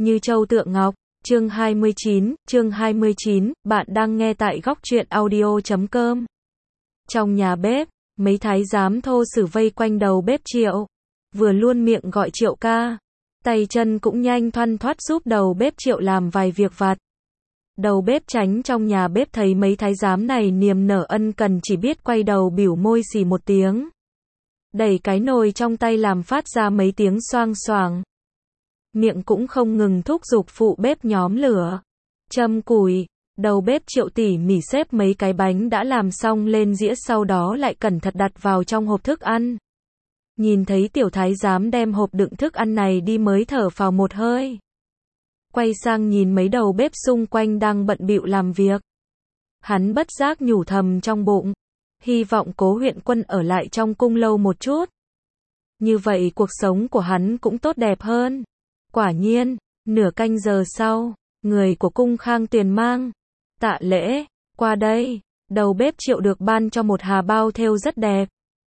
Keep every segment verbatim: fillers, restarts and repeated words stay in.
Như châu tượng ngọc. Chương hai mươi chín, chương hai mươi chín, bạn đang nghe tại góc truyện audio chấm com. Trong nhà bếp, mấy thái giám thô sử vây quanh đầu bếp Triệu. Vừa luôn miệng gọi Triệu ca. Tay chân cũng nhanh thoăn thoắt giúp đầu bếp Triệu làm vài việc vặt. Đầu bếp Tránh trong nhà bếp thấy mấy thái giám này niềm nở ân cần chỉ biết quay đầu bỉu môi xì một tiếng. Đẩy cái nồi trong tay làm phát ra mấy tiếng xoang xoàng. Miệng cũng không ngừng thúc giục phụ bếp nhóm lửa, châm củi. Đầu bếp Triệu tỉ mỉ xếp mấy cái bánh đã làm xong lên dĩa, sau đó lại cẩn thận đặt vào trong hộp thức ăn. Nhìn thấy tiểu thái giám đem hộp đựng thức ăn này đi mới thở phào một hơi. Quay sang nhìn mấy đầu bếp xung quanh đang bận bịu làm việc. Hắn bất giác nhủ thầm trong bụng, hy vọng Cố huyện quân ở lại trong cung lâu một chút. Như vậy cuộc sống của hắn cũng tốt đẹp hơn. Quả nhiên, nửa canh giờ sau, người của cung Khang Tuyền mang tạ lễ qua đây. Đầu bếp Triệu được ban cho một hà bao thêu rất đẹp.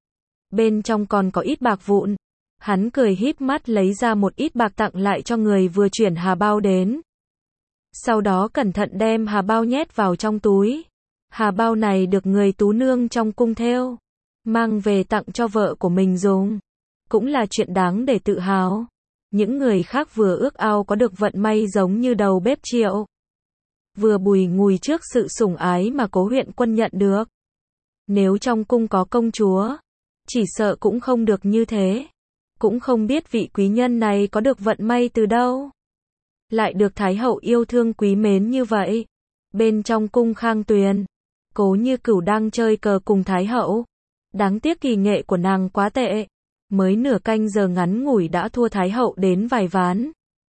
Bên trong còn có ít bạc vụn. Hắn cười híp mắt lấy ra một ít bạc tặng lại cho người vừa chuyển hà bao đến. Sau đó cẩn thận đem hà bao nhét vào trong túi. Hà bao này được người tú nương trong cung thêu, mang về tặng cho vợ của mình dùng. Cũng là chuyện đáng để tự hào. Những người khác vừa ước ao có được vận may giống như đầu bếp Triệu. Vừa bùi ngùi trước sự sủng ái mà Cố huyện quân nhận được. Nếu trong cung có công chúa, chỉ sợ cũng không được như thế. Cũng không biết vị quý nhân này có được vận may từ đâu. Lại được Thái hậu yêu thương quý mến như vậy. Bên trong cung Khang Tuyền, Cố Như Cửu đang chơi cờ cùng Thái hậu. Đáng tiếc kỳ nghệ của nàng quá tệ. Mới nửa canh giờ ngắn ngủi đã thua Thái hậu đến vài ván.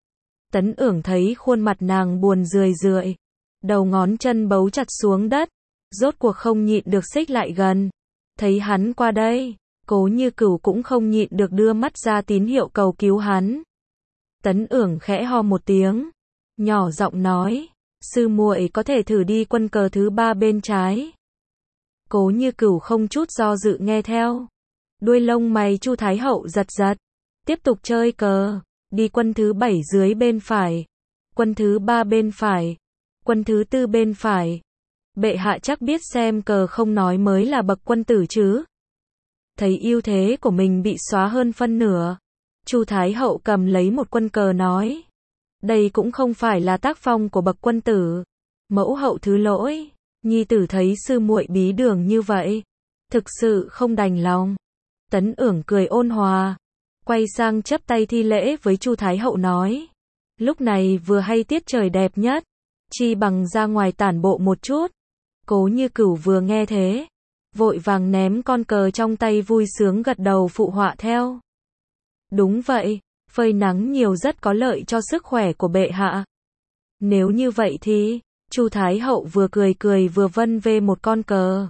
Tấn Ưởng thấy khuôn mặt nàng buồn rười rượi, đầu ngón chân bấu chặt xuống đất, rốt cuộc không nhịn được xích lại gần. Thấy hắn qua đây, Cố Như Cửu cũng không nhịn được đưa mắt ra tín hiệu cầu cứu hắn. Tấn Ưởng khẽ ho một tiếng, nhỏ giọng nói, sư muội có thể thử đi quân cờ thứ ba bên trái. Cố Như Cửu không chút do dự nghe theo. Đuôi lông mày Chu Thái hậu giật giật. Tiếp tục chơi cờ. Đi quân thứ bảy dưới bên phải. Quân thứ ba bên phải. Quân thứ tư bên phải. Bệ hạ chắc biết xem cờ không nói mới là bậc quân tử chứ. Thấy ưu thế của mình bị xóa hơn phân nửa, Chu Thái hậu cầm lấy một quân cờ nói. Đây cũng không phải là tác phong của bậc quân tử. Mẫu hậu thứ lỗi. Nhi tử thấy sư muội bí đường như vậy, thực sự không đành lòng. Tấn Ưởng cười ôn hòa, quay sang chắp tay thi lễ với Chu Thái hậu nói. Lúc này vừa hay tiết trời đẹp nhất, chi bằng ra ngoài tản bộ một chút. Cố Như Cửu vừa nghe thế, vội vàng ném con cờ trong tay vui sướng gật đầu phụ họa theo. Đúng vậy, phơi nắng nhiều rất có lợi cho sức khỏe của bệ hạ. Nếu như vậy thì, Chu Thái hậu vừa cười cười vừa vân vê một con cờ.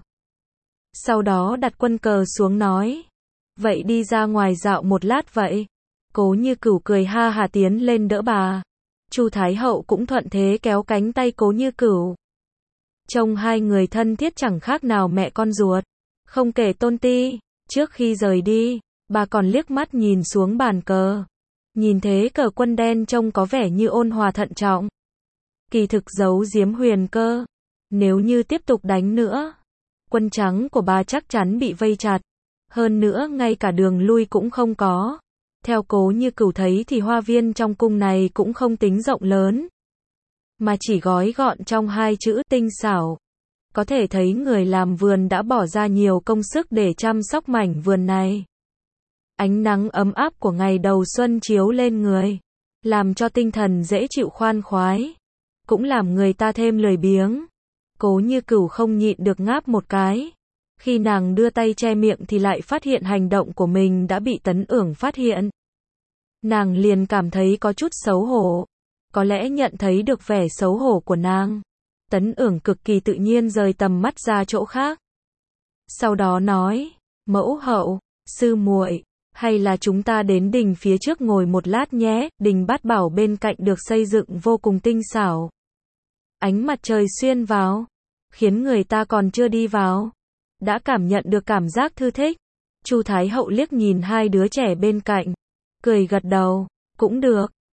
Sau đó đặt quân cờ xuống nói. Vậy đi ra ngoài dạo một lát vậy. Cố Như Cửu cười ha hà tiến lên đỡ bà. Chu Thái hậu cũng thuận thế kéo cánh tay Cố Như Cửu. Trông hai người thân thiết chẳng khác nào mẹ con ruột. Không kể Tôn Ti, trước khi rời đi, bà còn liếc mắt nhìn xuống bàn cờ. Nhìn thế cờ quân đen trông có vẻ như ôn hòa thận trọng. Kỳ thực giấu giếm huyền cơ. Nếu như tiếp tục đánh nữa, quân trắng của bà chắc chắn bị vây chặt. Hơn nữa ngay cả đường lui cũng không có. Theo Cố Như Cửu thấy thì hoa viên trong cung này cũng không tính rộng lớn, mà chỉ gói gọn trong hai chữ tinh xảo. Có thể thấy người làm vườn đã bỏ ra nhiều công sức để chăm sóc mảnh vườn này. Ánh nắng ấm áp của ngày đầu xuân chiếu lên người, làm cho tinh thần dễ chịu khoan khoái, cũng làm người ta thêm lười biếng. Cố Như Cửu không nhịn được ngáp một cái. Khi nàng đưa tay che miệng thì lại phát hiện hành động của mình đã bị Tấn Ưởng phát hiện. Nàng liền cảm thấy có chút xấu hổ. Có lẽ nhận thấy được vẻ xấu hổ của nàng, Tấn Ưởng cực kỳ tự nhiên rời tầm mắt ra chỗ khác. Sau đó nói, mẫu hậu, sư muội, hay là chúng ta đến đình phía trước ngồi một lát nhé. Đình Bát Bảo bên cạnh được xây dựng vô cùng tinh xảo. Ánh mặt trời xuyên vào, khiến người ta còn chưa đi vào, đã cảm nhận được cảm giác thư thích. Chu Thái hậu liếc nhìn hai đứa trẻ bên cạnh, cười gật đầu, cũng được.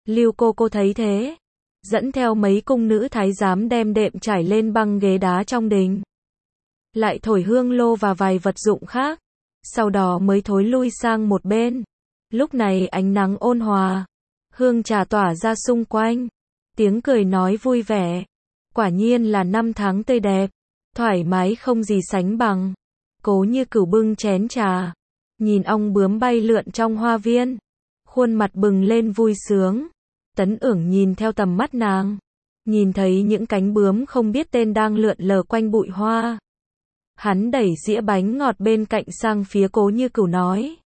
Lưu cô cô thấy thế, dẫn theo mấy cung nữ thái giám đem đệm trải lên băng ghế đá trong đình. Lại thổi hương lô và vài vật dụng khác, sau đó mới thối lui sang một bên. Lúc này ánh nắng ôn hòa, hương trà tỏa ra xung quanh, tiếng cười nói vui vẻ. Quả nhiên là năm tháng tươi đẹp, thoải mái không gì sánh bằng. Cố Như Cửu bưng chén trà, nhìn ong bướm bay lượn trong hoa viên, khuôn mặt bừng lên vui sướng. Tấn Ưởng nhìn theo tầm mắt nàng, nhìn thấy những cánh bướm không biết tên đang lượn lờ quanh bụi hoa. Hắn đẩy dĩa bánh ngọt bên cạnh sang phía Cố Như Cửu nói: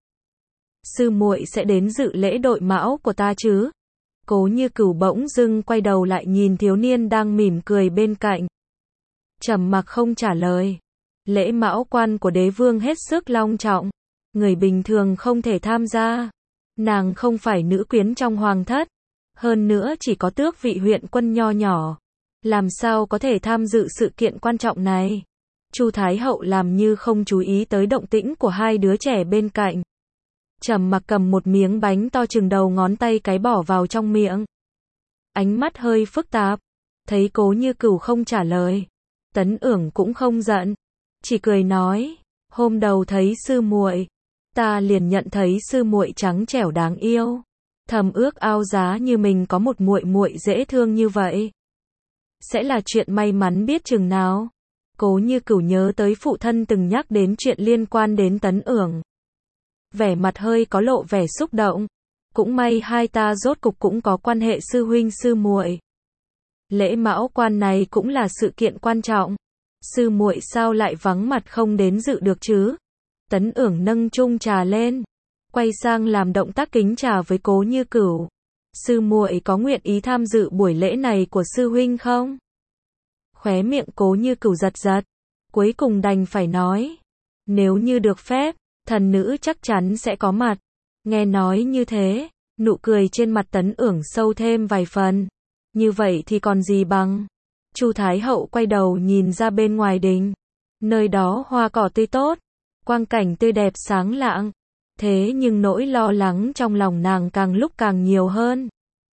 sư muội sẽ đến dự lễ đội mão của ta chứ? Cố Như Cửu bỗng dưng quay đầu lại nhìn thiếu niên đang mỉm cười bên cạnh, trầm mặc không trả lời. Lễ mão quan của đế vương hết sức long trọng, người bình thường không thể tham gia. Nàng không phải nữ quyến trong hoàng thất, hơn nữa chỉ có tước vị huyện quân nho nhỏ, làm sao có thể tham dự sự kiện quan trọng này? Chu Thái Hậu làm như không chú ý tới động tĩnh của hai đứa trẻ bên cạnh, trầm mặc cầm một miếng bánh to chừng đầu ngón tay cái bỏ vào trong miệng. Ánh mắt hơi phức tạp, thấy Cố Như Cửu không trả lời, Tấn Ưởng cũng không giận, chỉ cười nói: hôm đầu thấy sư muội, ta liền nhận thấy sư muội trắng trẻo đáng yêu, thầm ước ao giá như mình có một muội muội dễ thương như vậy. Sẽ là chuyện may mắn biết chừng nào. Cố Như Cửu nhớ tới phụ thân từng nhắc đến chuyện liên quan đến Tấn Ưởng, vẻ mặt hơi có lộ vẻ xúc động. Cũng may hai ta rốt cục cũng có quan hệ sư huynh sư muội. Lễ mão quan này cũng là sự kiện quan trọng, sư muội sao lại vắng mặt không đến dự được chứ? Tấn Ưởng nâng chung trà lên, quay sang làm động tác kính trà với Cố Như Cửu. Sư muội có nguyện ý tham dự buổi lễ này của sư huynh không? Khóe miệng Cố Như Cửu giật giật, cuối cùng đành phải nói: nếu như được phép, thần nữ chắc chắn sẽ có mặt. Nghe nói như thế, nụ cười trên mặt Tấn Ưởng sâu thêm vài phần. Như vậy thì còn gì bằng. Chu Thái Hậu quay đầu nhìn ra bên ngoài đình, nơi đó hoa cỏ tươi tốt, quang cảnh tươi đẹp sáng lạng. Thế nhưng nỗi lo lắng trong lòng nàng càng lúc càng nhiều hơn,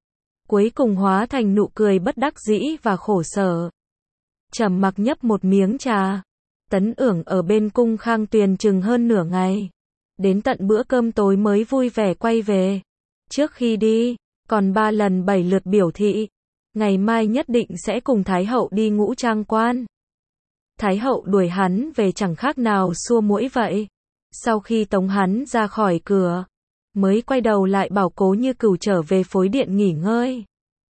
cuối cùng hóa thành nụ cười bất đắc dĩ và khổ sở. Trầm mặc nhấp một miếng trà. Tấn Ưởng ở bên cung Khang Tuyền chừng hơn nửa ngày, đến tận bữa cơm tối mới vui vẻ quay về. Trước khi đi, còn ba lần bảy lượt biểu thị, ngày mai nhất định sẽ cùng Thái Hậu đi Ngũ Trang Quan. Thái Hậu đuổi hắn về chẳng khác nào xua muỗi vậy. Sau khi tống hắn ra khỏi cửa, mới quay đầu lại bảo Cố Như Cửu trở về phối điện nghỉ ngơi.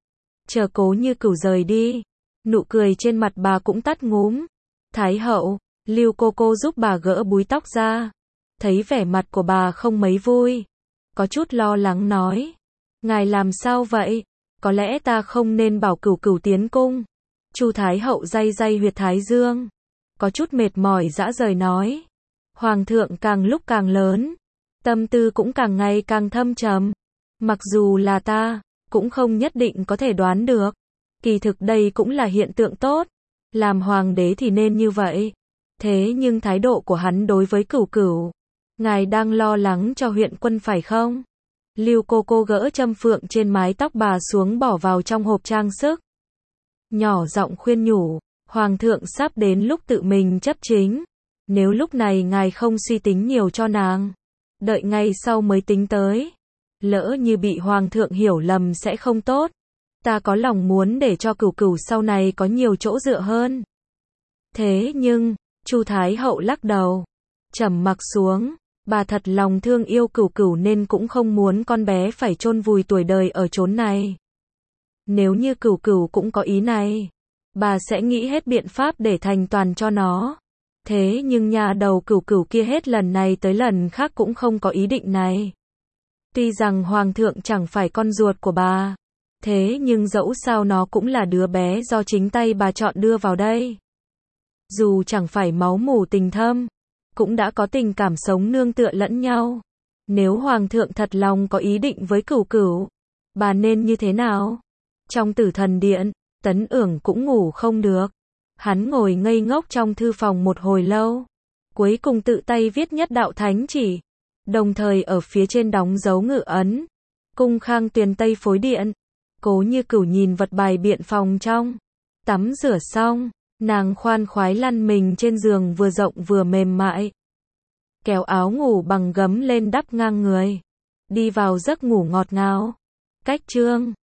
Chờ Cố Như Cửu rời đi, nụ cười trên mặt bà cũng tắt ngúm. Thái Hậu, Lưu cô cô giúp bà gỡ búi tóc ra. Thấy vẻ mặt của bà không mấy vui, có chút lo lắng nói: ngài làm sao vậy? Có lẽ ta không nên bảo Cửu Cửu tiến cung. Chu Thái Hậu day day huyệt thái dương, có chút mệt mỏi dã rời nói: Hoàng thượng càng lúc càng lớn, tâm tư cũng càng ngày càng thâm trầm. Mặc dù là ta, cũng không nhất định có thể đoán được. Kỳ thực đây cũng là hiện tượng tốt. Làm hoàng đế thì nên như vậy. Thế nhưng thái độ của hắn đối với Cửu Cửu, ngài đang lo lắng cho huyện quân phải không? Lưu cô cô gỡ châm phượng trên mái tóc bà xuống bỏ vào trong hộp trang sức, nhỏ giọng khuyên nhủ: Hoàng thượng sắp đến lúc tự mình chấp chính. Nếu lúc này ngài không suy tính nhiều cho nàng, đợi ngay sau mới tính tới, lỡ như bị Hoàng thượng hiểu lầm sẽ không tốt. Ta có lòng muốn để cho Cửu Cửu sau này có nhiều chỗ dựa hơn. Thế nhưng, Chu Thái Hậu lắc đầu, trầm mặc xuống. Bà thật lòng thương yêu Cửu Cửu nên cũng không muốn con bé phải chôn vùi tuổi đời ở chốn này. Nếu như Cửu Cửu cũng có ý này, bà sẽ nghĩ hết biện pháp để thành toàn cho nó. Thế nhưng nhà đầu Cửu Cửu kia hết lần này tới lần khác cũng không có ý định này. Tuy rằng Hoàng thượng chẳng phải con ruột của bà, thế nhưng dẫu sao nó cũng là đứa bé do chính tay bà chọn đưa vào đây. Dù chẳng phải máu mủ tình thâm, cũng đã có tình cảm sống nương tựa lẫn nhau. Nếu Hoàng thượng thật lòng có ý định với Cửu Cửu, bà nên như thế nào? Trong Tử Thần Điện, Tấn Ưởng cũng ngủ không được. Hắn ngồi ngây ngốc trong thư phòng một hồi lâu, cuối cùng tự tay viết nhất đạo thánh chỉ, đồng thời ở phía trên đóng dấu ngự ấn. Cung Khang Tuyền Tây phối điện, Cố Như Cửu nhìn vật bày biện phòng trong. Tắm rửa xong, nàng khoan khoái lăn mình trên giường vừa rộng vừa mềm mại. Kéo áo ngủ bằng gấm lên đắp ngang người. Đi vào giấc ngủ ngọt ngào. Cách chương